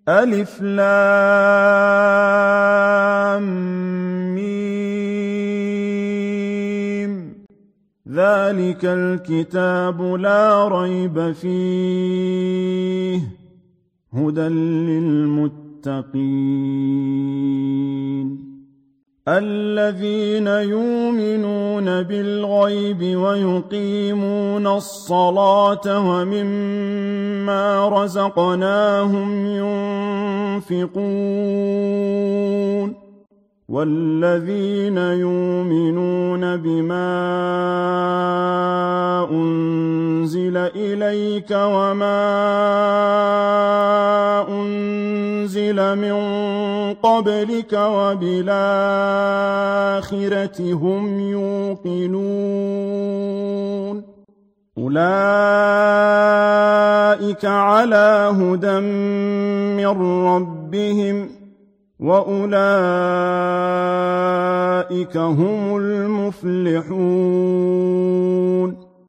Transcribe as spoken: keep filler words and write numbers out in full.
ألف لام ميم ذلك الكتاب لا ريب فيه هدى للمتقين الذين يؤمنون بالغيب ويقيمون الصلاة ومما رزقناهم ينفقون والذين يؤمنون بما أنزل إليك وما أنزل من قبلك وبالآخرة هم يوقنون أولئك على هدى من ربهم وأولئك هم المفلحون